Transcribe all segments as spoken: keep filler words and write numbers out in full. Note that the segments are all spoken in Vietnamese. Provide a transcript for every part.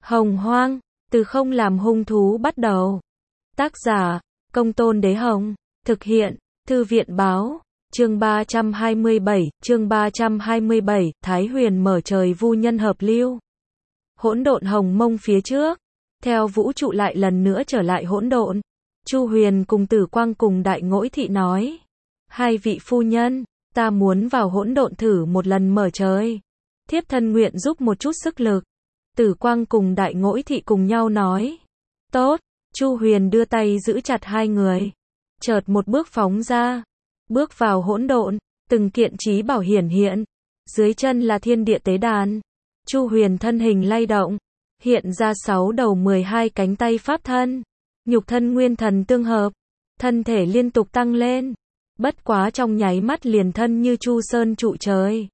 Hồng Hoang, từ không làm hung thú bắt đầu. Tác giả, Công Tôn Đế Hồng. Thực hiện, Thư viện Báo. Chương ba trăm hai mươi bảy, chương ba trăm hai mươi bảy, Thái Huyền mở trời vu nhân hợp lưu. Hỗn độn hồng mông phía trước, theo vũ trụ lại lần nữa trở lại hỗn độn. Chu Huyền cùng Tử Quang cùng Đại Ngỗi Thị nói: "Hai vị phu nhân, ta muốn vào hỗn độn thử một lần mở trời. Thiếp thân nguyện giúp một chút sức lực." Tử Quang cùng Đại Ngỗi Thị cùng nhau nói: "Tốt." Chu Huyền đưa tay giữ chặt hai người, chợt một bước phóng ra, bước vào hỗn độn, từng kiện trí bảo hiển hiện, dưới chân là thiên địa tế đàn. Chu Huyền thân hình lay động, hiện ra sáu đầu mười hai cánh tay pháp thân, nhục thân nguyên thần tương hợp, thân thể liên tục tăng lên, bất quá trong nháy mắt liền thân như Chu Sơn trụ trời.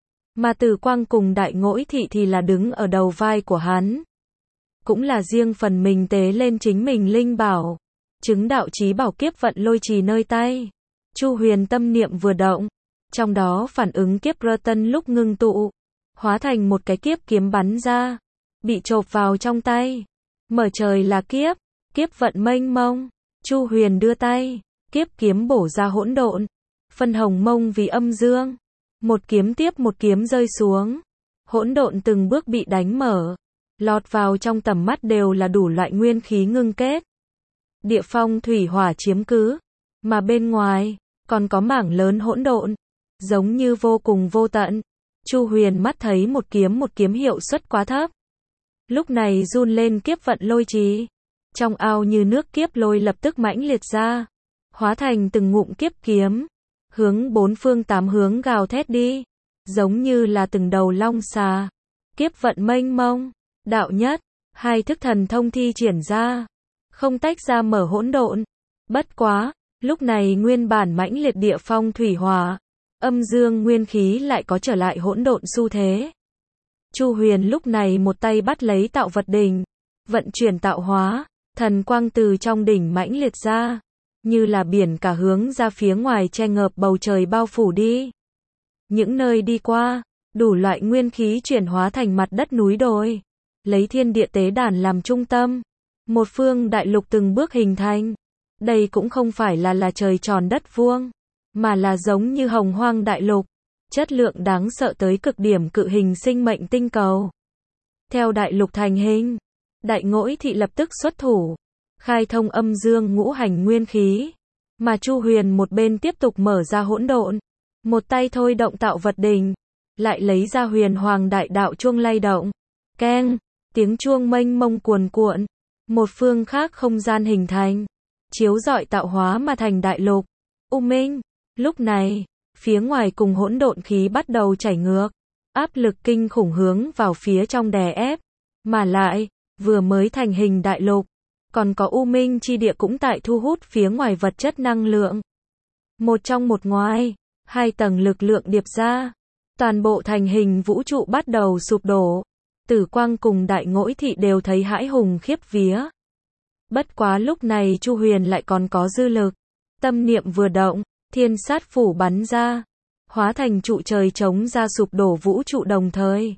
Mà Tử Quang cùng Đại Ngỗi Thị thì là đứng ở đầu vai của hắn, cũng là riêng phần mình tế lên chính mình linh bảo, chứng đạo chí bảo kiếp vận lôi trì nơi tay. Chu Huyền tâm niệm vừa động, trong đó phản ứng kiếp rơ tân lúc ngưng tụ, hóa thành một cái kiếp kiếm bắn ra, bị chộp vào trong tay. Mở trời là kiếp, kiếp vận mênh mông. Chu Huyền đưa tay, kiếp kiếm bổ ra hỗn độn, phân hồng mông vì âm dương, một kiếm tiếp một kiếm rơi xuống, hỗn độn từng bước bị đánh mở, lọt vào trong tầm mắt đều là đủ loại nguyên khí ngưng kết. Địa phong thủy hỏa chiếm cứ, mà bên ngoài còn có mảng lớn hỗn độn, giống như vô cùng vô tận. Chu Huyền mắt thấy một kiếm một kiếm hiệu suất quá thấp, lúc này run lên kiếp vận lôi trì, trong ao như nước kiếp lôi lập tức mãnh liệt ra, hóa thành từng ngụm kiếp kiếm, hướng bốn phương tám hướng gào thét đi, giống như là từng đầu long xà. Kiếp vận mênh mông, đạo nhất, hai thức thần thông thi triển ra, không tách ra mở hỗn độn. Bất quá, lúc này nguyên bản mãnh liệt địa phong thủy hỏa, âm dương nguyên khí lại có trở lại hỗn độn xu thế. Chu Huyền lúc này một tay bắt lấy tạo vật đỉnh, vận chuyển tạo hóa, thần quang từ trong đỉnh mãnh liệt ra, như là biển cả hướng ra phía ngoài che ngợp bầu trời bao phủ đi. Những nơi đi qua, đủ loại nguyên khí chuyển hóa thành mặt đất núi đồi, lấy thiên địa tế đàn làm trung tâm, một phương đại lục từng bước hình thành. Đây cũng không phải là là trời tròn đất vuông, mà là giống như hồng hoang đại lục, chất lượng đáng sợ tới cực điểm cự hình sinh mệnh tinh cầu. Theo đại lục thành hình, Đại Ngỗi Thị lập tức xuất thủ, khai thông âm dương ngũ hành nguyên khí, mà Chu Huyền một bên tiếp tục mở ra hỗn độn, một tay thôi động tạo vật đỉnh, lại lấy ra huyền hoàng đại đạo chuông lay động. Keng, tiếng chuông mênh mông cuồn cuộn, một phương khác không gian hình thành, chiếu rọi tạo hóa mà thành đại lục. U minh, lúc này, phía ngoài cùng hỗn độn khí bắt đầu chảy ngược, áp lực kinh khủng hướng vào phía trong đè ép, mà lại, vừa mới thành hình đại lục, còn có u minh chi địa cũng tại thu hút phía ngoài vật chất năng lượng. Một trong một ngoài, hai tầng lực lượng điệp ra, toàn bộ thành hình vũ trụ bắt đầu sụp đổ. Tử Quang cùng Đại Ngỗi Thị đều thấy hãi hùng khiếp vía. Bất quá lúc này Chu Huyền lại còn có dư lực, tâm niệm vừa động, thiên sát phủ bắn ra, hóa thành trụ trời chống ra sụp đổ vũ trụ đồng thời.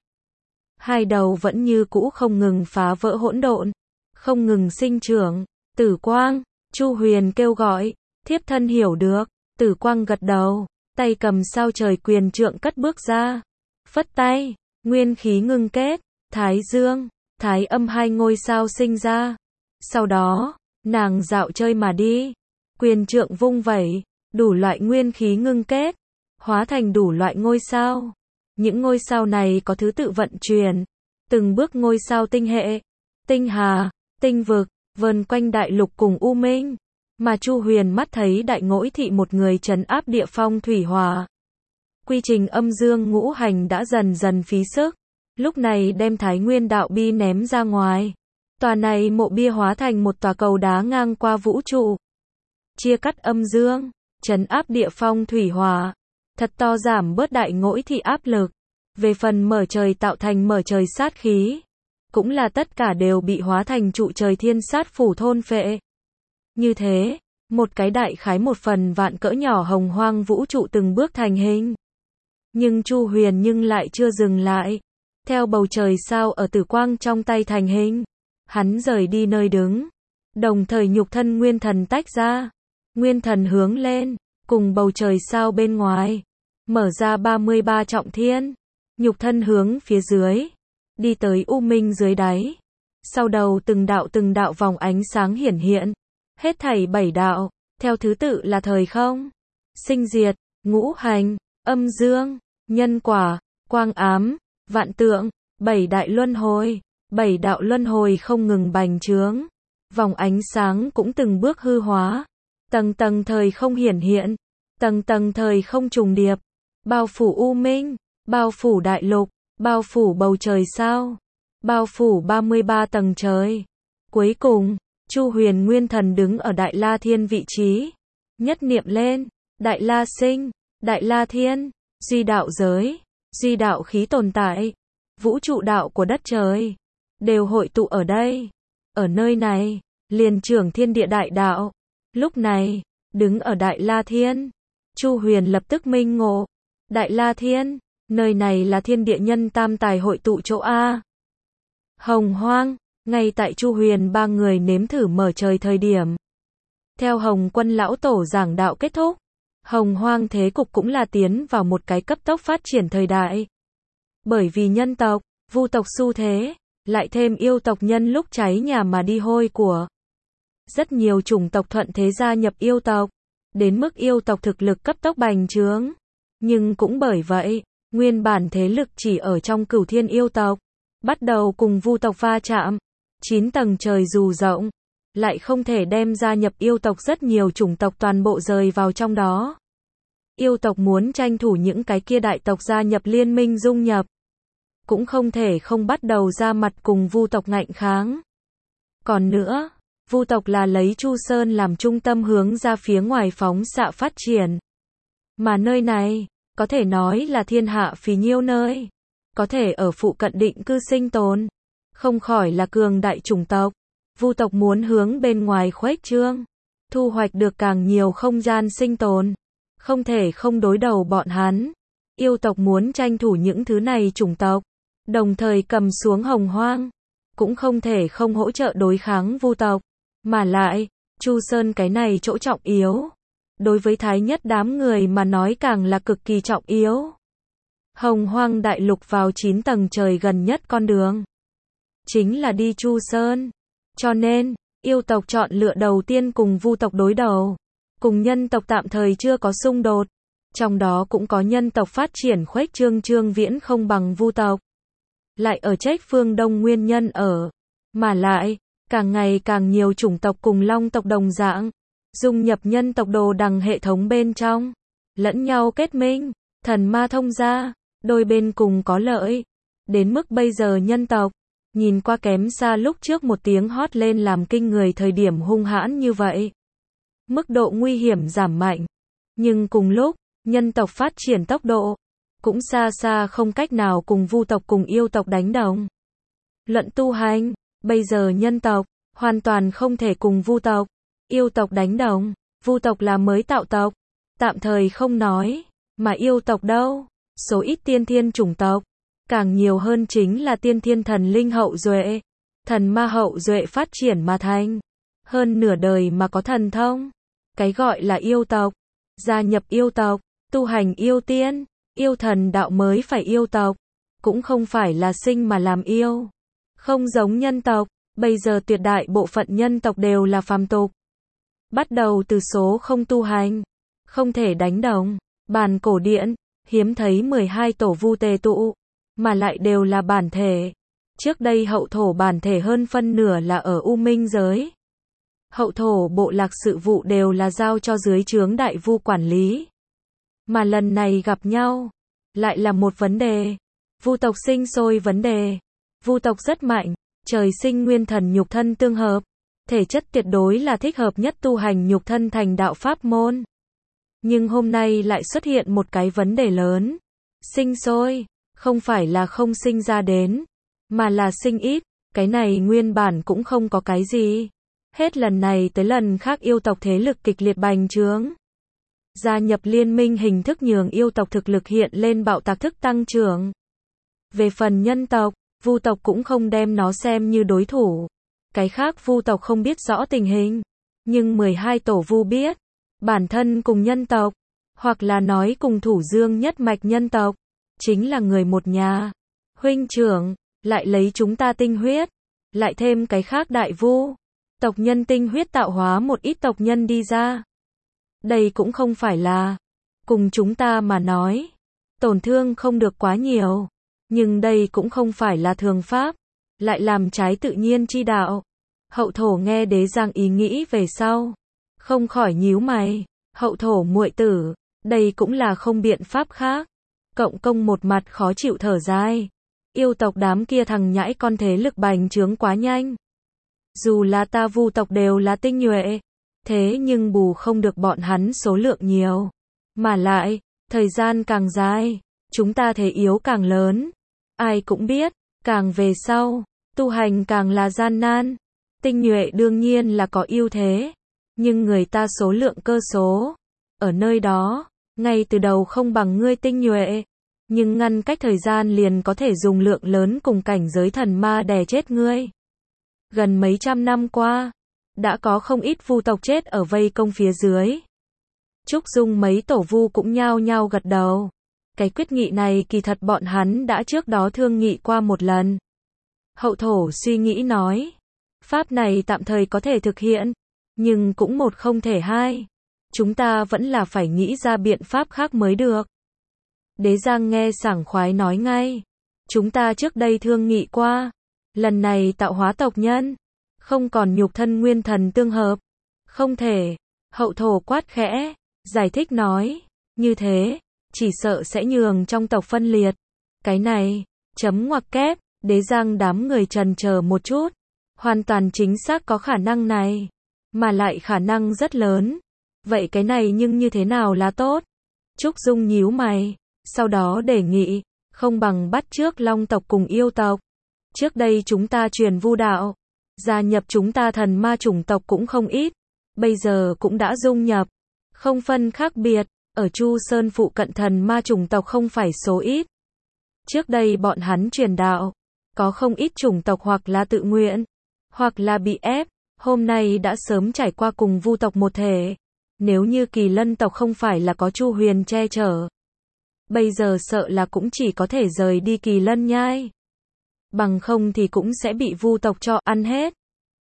Hai đầu vẫn như cũ không ngừng phá vỡ hỗn độn, không ngừng sinh trưởng. Tử Quang, Chu Huyền kêu gọi, thiếp thân hiểu được. Tử Quang gật đầu, tay cầm sao trời quyền trượng cất bước ra, phất tay, nguyên khí ngưng kết, Thái Dương, Thái Âm hai ngôi sao sinh ra. Sau đó, nàng dạo chơi mà đi, quyền trượng vung vẩy, đủ loại nguyên khí ngưng kết, hóa thành đủ loại ngôi sao. Những ngôi sao này có thứ tự vận chuyển, từng bước ngôi sao tinh hệ, tinh hà, tinh vực, vờn quanh đại lục cùng u minh. Mà Chu Huyền mắt thấy Đại Ngỗi Thị một người trấn áp địa phong thủy hỏa. Quy trình âm dương ngũ hành đã dần dần phí sức, lúc này đem Thái Nguyên đạo bi ném ra ngoài. Tòa này mộ bia hóa thành một tòa cầu đá ngang qua vũ trụ, chia cắt âm dương, trấn áp địa phong thủy hỏa, thật to giảm bớt Đại Ngỗi Thị áp lực. Về phần mở trời tạo thành mở trời sát khí, cũng là tất cả đều bị hóa thành trụ trời thiên sát phủ thôn phệ. Như thế, một cái đại khái một phần vạn cỡ nhỏ hồng hoang vũ trụ từng bước thành hình. Nhưng Chu Huyền nhưng lại chưa dừng lại. theo bầu trời sao ở tử quang trong tay thành hình. Hắn rời đi nơi đứng, đồng thời nhục thân nguyên thần tách ra, nguyên thần hướng lên, cùng bầu trời sao bên ngoài, mở ra ba mươi ba trọng thiên, nhục thân hướng phía dưới, đi tới u minh dưới đáy. Sau đầu từng đạo từng đạo vòng ánh sáng hiển hiện, hết thảy bảy đạo, theo thứ tự là thời không, sinh diệt, ngũ hành, âm dương, nhân quả, quang ám, vạn tượng, bảy đại luân hồi, bảy đạo luân hồi không ngừng bành trướng, vòng ánh sáng cũng từng bước hư hóa, tầng tầng thời không hiển hiện, tầng tầng thời không trùng điệp, bao phủ u minh, bao phủ đại lục, bao phủ bầu trời sao, bao phủ ba mươi ba tầng trời. Cuối cùng, Chu Huyền Nguyên Thần đứng ở Đại La Thiên vị trí, nhất niệm lên, Đại La sinh, Đại La Thiên, duy đạo giới, duy đạo khí tồn tại, vũ trụ đạo của đất trời, đều hội tụ ở đây. Ở nơi này, liền trưởng thiên địa đại đạo. Lúc này, đứng ở Đại La Thiên, Chu Huyền lập tức minh ngộ. Đại La Thiên, nơi này là thiên địa nhân tam tài hội tụ chỗ A. Hồng Hoang, ngay tại Chu Huyền ba người nếm thử mở trời thời điểm. Theo Hồng Quân lão tổ giảng đạo kết thúc, Hồng Hoang thế cục cũng là tiến vào một cái cấp tốc phát triển thời đại. Bởi vì nhân tộc, vu tộc xu thế, lại thêm yêu tộc nhân lúc cháy nhà mà đi hôi của. Rất nhiều chủng tộc thuận thế gia nhập yêu tộc, đến mức yêu tộc thực lực cấp tốc bành trướng. Nhưng cũng bởi vậy, nguyên bản thế lực chỉ ở trong Cửu Thiên yêu tộc, bắt đầu cùng vu tộc va chạm. Chín tầng trời dù rộng, lại không thể đem gia nhập yêu tộc rất nhiều chủng tộc toàn bộ rời vào trong đó. Yêu tộc muốn tranh thủ những cái kia đại tộc gia nhập liên minh dung nhập, cũng không thể không bắt đầu ra mặt cùng vu tộc ngạnh kháng. Còn nữa, vu tộc là lấy Chu Sơn làm trung tâm hướng ra phía ngoài phóng xạ phát triển. Mà nơi này, có thể nói là thiên hạ phì nhiêu nơi, có thể ở phụ cận định cư sinh tồn, không khỏi là cường đại chủng tộc. Vu tộc muốn hướng bên ngoài khuếch trương, thu hoạch được càng nhiều không gian sinh tồn, không thể không đối đầu bọn hắn. Yêu tộc muốn tranh thủ những thứ này chủng tộc, đồng thời cầm xuống Hồng Hoang, cũng không thể không hỗ trợ đối kháng vu tộc. Mà lại, Chu Sơn cái này chỗ trọng yếu, đối với thái nhất đám người mà nói càng là cực kỳ trọng yếu. Hồng Hoang đại lục vào chín tầng trời gần nhất con đường, chính là đi Chu Sơn. Cho nên, yêu tộc chọn lựa đầu tiên cùng vu tộc đối đầu. Cùng nhân tộc tạm thời chưa có xung đột. Trong đó cũng có nhân tộc phát triển khuếch trương trương viễn không bằng vu tộc. Lại ở trách phương Đông nguyên nhân ở. Mà lại, càng ngày càng nhiều chủng tộc cùng long tộc đồng dạng, dung nhập nhân tộc đồ đằng hệ thống bên trong. Lẫn nhau kết minh, thần ma thông gia, đôi bên cùng có lợi. Đến mức bây giờ nhân tộc, nhìn qua kém xa lúc trước một tiếng hót lên làm kinh người thời điểm hung hãn như vậy. Mức độ nguy hiểm giảm mạnh. Nhưng cùng lúc, nhân tộc phát triển tốc độ, cũng xa xa không cách nào cùng vu tộc cùng yêu tộc đánh đồng. Luận tu hành, bây giờ nhân tộc, hoàn toàn không thể cùng vu tộc, yêu tộc đánh đồng. Vu tộc là mới tạo tộc, tạm thời không nói, mà yêu tộc đâu, số ít tiên thiên chủng tộc. Càng nhiều hơn chính là tiên thiên thần linh hậu duệ, thần ma hậu duệ phát triển mà thành. Hơn nửa đời mà có thần thông. Cái gọi là yêu tộc, gia nhập yêu tộc, tu hành yêu tiên, yêu thần đạo mới phải yêu tộc. Cũng không phải là sinh mà làm yêu. Không giống nhân tộc, bây giờ tuyệt đại bộ phận nhân tộc đều là phàm tục. Bắt đầu từ số không tu hành, không thể đánh đồng. Bàn cổ điển, hiếm thấy mười hai tổ vu tề tụ. Mà lại đều là bản thể. Trước đây hậu thổ bản thể hơn phân nửa là ở U Minh giới. Hậu thổ bộ lạc sự vụ đều là giao cho dưới trướng đại vu quản lý. Mà lần này gặp nhau, lại là một vấn đề. Vu tộc sinh sôi vấn đề. Vu tộc rất mạnh, trời sinh nguyên thần nhục thân tương hợp. Thể chất tuyệt đối là thích hợp nhất tu hành nhục thân thành đạo pháp môn. Nhưng hôm nay lại xuất hiện một cái vấn đề lớn. Sinh sôi. Không phải là không sinh ra đến, mà là sinh ít, cái này nguyên bản cũng không có cái gì. Hết lần này tới lần khác yêu tộc thế lực kịch liệt bành trướng. Gia nhập liên minh hình thức nhường yêu tộc thực lực hiện lên bạo tạc thức tăng trưởng. Về phần nhân tộc, Vu tộc cũng không đem nó xem như đối thủ. Cái khác Vu tộc không biết rõ tình hình, nhưng mười hai tổ Vu biết, bản thân cùng nhân tộc, hoặc là nói cùng Thủ Dương nhất mạch nhân tộc, chính là người một nhà. Huynh trưởng, lại lấy chúng ta tinh huyết, lại thêm cái khác đại Vu tộc nhân tinh huyết tạo hóa một ít tộc nhân đi ra. Đây cũng không phải là, cùng chúng ta mà nói, tổn thương không được quá nhiều, nhưng đây cũng không phải là thường pháp, lại làm trái tự nhiên chi đạo. Hậu thổ nghe Đế Giang ý nghĩ về sau, không khỏi nhíu mày, hậu thổ muội tử, đây cũng là không biện pháp khác. Cộng công một mặt khó chịu thở dài, yêu tộc đám kia thằng nhãi con thế lực bành trướng quá nhanh. Dù là ta Vu tộc đều là tinh nhuệ, thế nhưng bù không được bọn hắn số lượng nhiều. Mà lại, thời gian càng dài, chúng ta thế yếu càng lớn. Ai cũng biết, càng về sau, tu hành càng là gian nan. Tinh nhuệ đương nhiên là có ưu thế, nhưng người ta số lượng cơ số, ở nơi đó, ngay từ đầu không bằng ngươi tinh nhuệ, nhưng ngăn cách thời gian liền có thể dùng lượng lớn cùng cảnh giới thần ma đè chết ngươi. Gần mấy trăm năm qua, đã có không ít Vu tộc chết ở vây công phía dưới. Trúc Dung mấy tổ Vu cũng nhao nhao gật đầu. Cái quyết nghị này kỳ thật bọn hắn đã trước đó thương nghị qua một lần. Hậu thổ suy nghĩ nói, pháp này tạm thời có thể thực hiện, nhưng cũng một không thể hai. Chúng ta vẫn là phải nghĩ ra biện pháp khác mới được. Đế Giang nghe sảng khoái nói ngay, chúng ta trước đây thương nghị qua, lần này tạo hóa tộc nhân, không còn nhục thân nguyên thần tương hợp. Không thể, hậu thổ quát khẽ, giải thích nói, như thế, chỉ sợ sẽ nhường trong tộc phân liệt. Cái này, chấm ngoặc kép, Đế Giang đám người trần chờ một chút, hoàn toàn chính xác có khả năng này, mà lại khả năng rất lớn. Vậy cái này nhưng như thế nào là tốt? Trúc Dung nhíu mày, sau đó đề nghị, không bằng bắt trước Long tộc cùng yêu tộc. Trước đây chúng ta truyền Vu đạo, gia nhập chúng ta thần ma chủng tộc cũng không ít, bây giờ cũng đã dung nhập, không phân khác biệt, ở Chu Sơn phụ cận thần ma chủng tộc không phải số ít. Trước đây bọn hắn truyền đạo, có không ít chủng tộc hoặc là tự nguyện, hoặc là bị ép, hôm nay đã sớm trải qua cùng Vu tộc một thể. Nếu như Kỳ Lân tộc không phải là có Chu Huyền che chở, bây giờ sợ là cũng chỉ có thể rời đi Kỳ Lân nhai. Bằng không thì cũng sẽ bị Vu tộc cho ăn hết.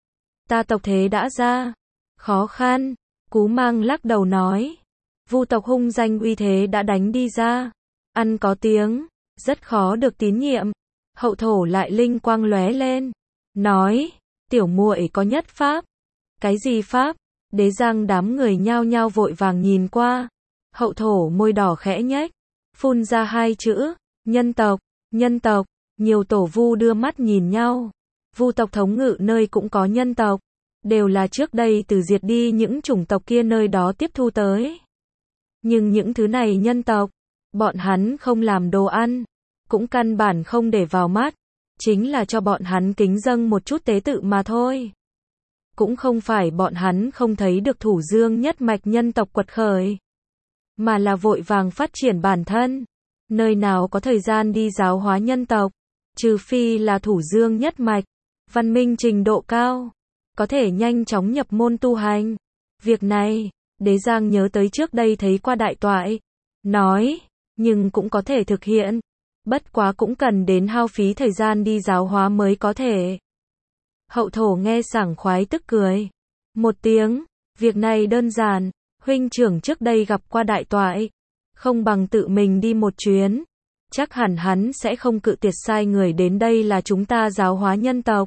Ta tộc thế đã ra, khó khăn, Cú Mang lắc đầu nói. Vu tộc hung danh uy thế đã đánh đi ra, ăn có tiếng, rất khó được tín nhiệm. Hậu thổ lại linh quang lóe lên, nói, tiểu muội có nhất pháp. Cái gì pháp? Đế Giang đám người nhao nhao vội vàng nhìn qua. Hậu thổ môi đỏ khẽ nhếch, phun ra hai chữ, nhân tộc, nhân tộc. Nhiều tổ Vu đưa mắt nhìn nhau. Vu tộc thống ngự nơi cũng có nhân tộc, đều là trước đây từ diệt đi những chủng tộc kia nơi đó tiếp thu tới. Nhưng những thứ này nhân tộc, bọn hắn không làm đồ ăn, cũng căn bản không để vào mắt, chính là cho bọn hắn kính dâng một chút tế tự mà thôi. Cũng không phải bọn hắn không thấy được Thủ Dương nhất mạch nhân tộc quật khởi, mà là vội vàng phát triển bản thân, nơi nào có thời gian đi giáo hóa nhân tộc, trừ phi là Thủ Dương nhất mạch, văn minh trình độ cao, có thể nhanh chóng nhập môn tu hành. Việc này, Đế Giang nhớ tới trước đây thấy qua đại toại, nói, nhưng cũng có thể thực hiện, bất quá cũng cần đến hao phí thời gian đi giáo hóa mới có thể. Hậu thổ nghe sảng khoái tức cười một tiếng, việc này đơn giản, huynh trưởng trước đây gặp qua đại toại, không bằng tự mình đi một chuyến, chắc hẳn hắn sẽ không cự tuyệt sai người đến đây là chúng ta giáo hóa nhân tộc.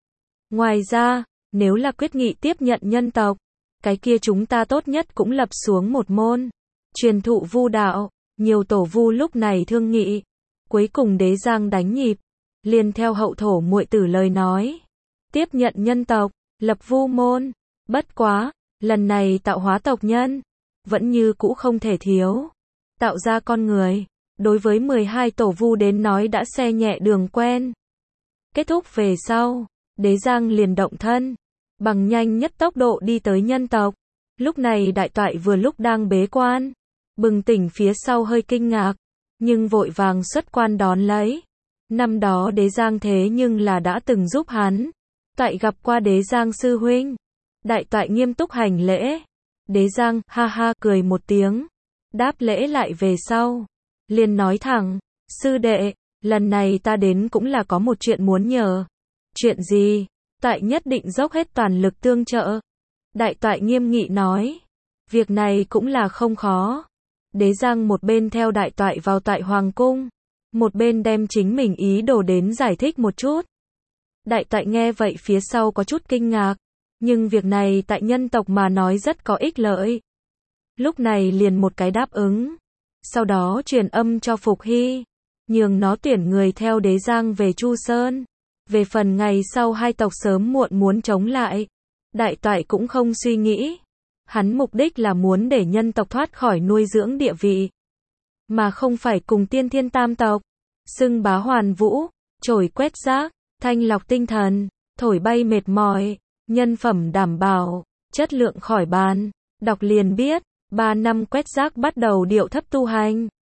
Ngoài ra, nếu là quyết nghị tiếp nhận nhân tộc, cái kia chúng ta tốt nhất cũng lập xuống một môn, truyền thụ Vu đạo. Nhiều tổ Vu lúc này thương nghị, cuối cùng Đế Giang đánh nhịp, liền theo hậu thổ muội tử lời nói, tiếp nhận nhân tộc, lập Vu môn. Bất quá, lần này tạo hóa tộc nhân, vẫn như cũ không thể thiếu, tạo ra con người. Đối với mười hai tổ Vu đến nói đã xe nhẹ đường quen. Kết thúc về sau, Đế Giang liền động thân, bằng nhanh nhất tốc độ đi tới nhân tộc. Lúc này đại toại vừa lúc đang bế quan, bừng tỉnh phía sau hơi kinh ngạc, nhưng vội vàng xuất quan đón lấy. Năm đó Đế Giang thế nhưng là đã từng giúp hắn. Toại gặp qua Đế Giang sư huynh. Đại toại nghiêm túc hành lễ. Đế Giang, ha ha, cười một tiếng. Đáp lễ lại về sau. Liền nói thẳng, sư đệ, lần này ta đến cũng là có một chuyện muốn nhờ. Chuyện gì? Toại nhất định dốc hết toàn lực tương trợ. Đại toại nghiêm nghị nói. Việc này cũng là không khó. Đế Giang một bên theo đại toại vào tại hoàng cung, một bên đem chính mình ý đồ đến giải thích một chút. Đại toại nghe vậy phía sau có chút kinh ngạc, nhưng việc này tại nhân tộc mà nói rất có ích lợi. Lúc này liền một cái đáp ứng, sau đó truyền âm cho Phục Hy, nhường nó tuyển người theo Đế Giang về Chu Sơn. Về phần ngày sau hai tộc sớm muộn muốn chống lại, đại toại cũng không suy nghĩ. Hắn mục đích là muốn để nhân tộc thoát khỏi nuôi dưỡng địa vị, mà không phải cùng tiên thiên tam tộc. Xưng bá hoàn vũ, trổi quét rác, thanh lọc tinh thần, thổi bay mệt mỏi, nhân phẩm đảm bảo, chất lượng khỏi bàn. Đọc liền biết, ba năm quét rác bắt đầu điệu thấp tu hành.